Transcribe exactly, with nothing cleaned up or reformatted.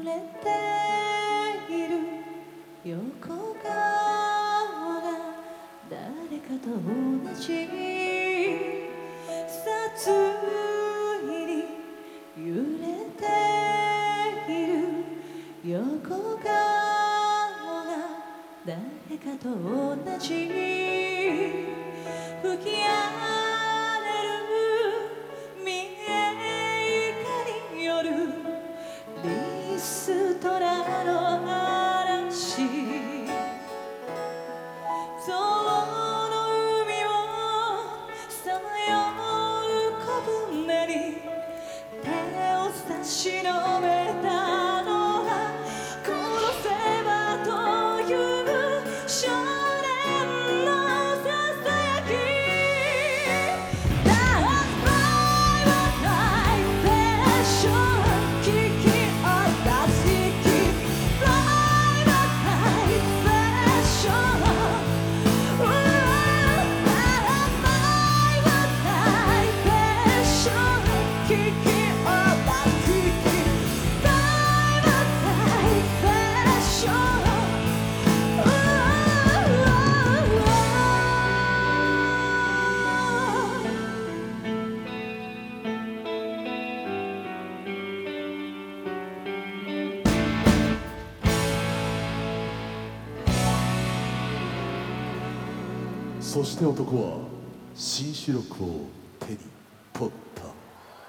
れている横顔が誰かと同じ殺意に揺れている横顔が誰かと同じ吹き荒れる見えかによるリストラの嵐象の海をさまよう小舟に手を差し伸べたのは殺せばという少年のささやき That's my life passion 聞き渡す息 Fly my life passion That's my life passion 聞き渡す息 Fly my life passion そして男は新種力を手に取った。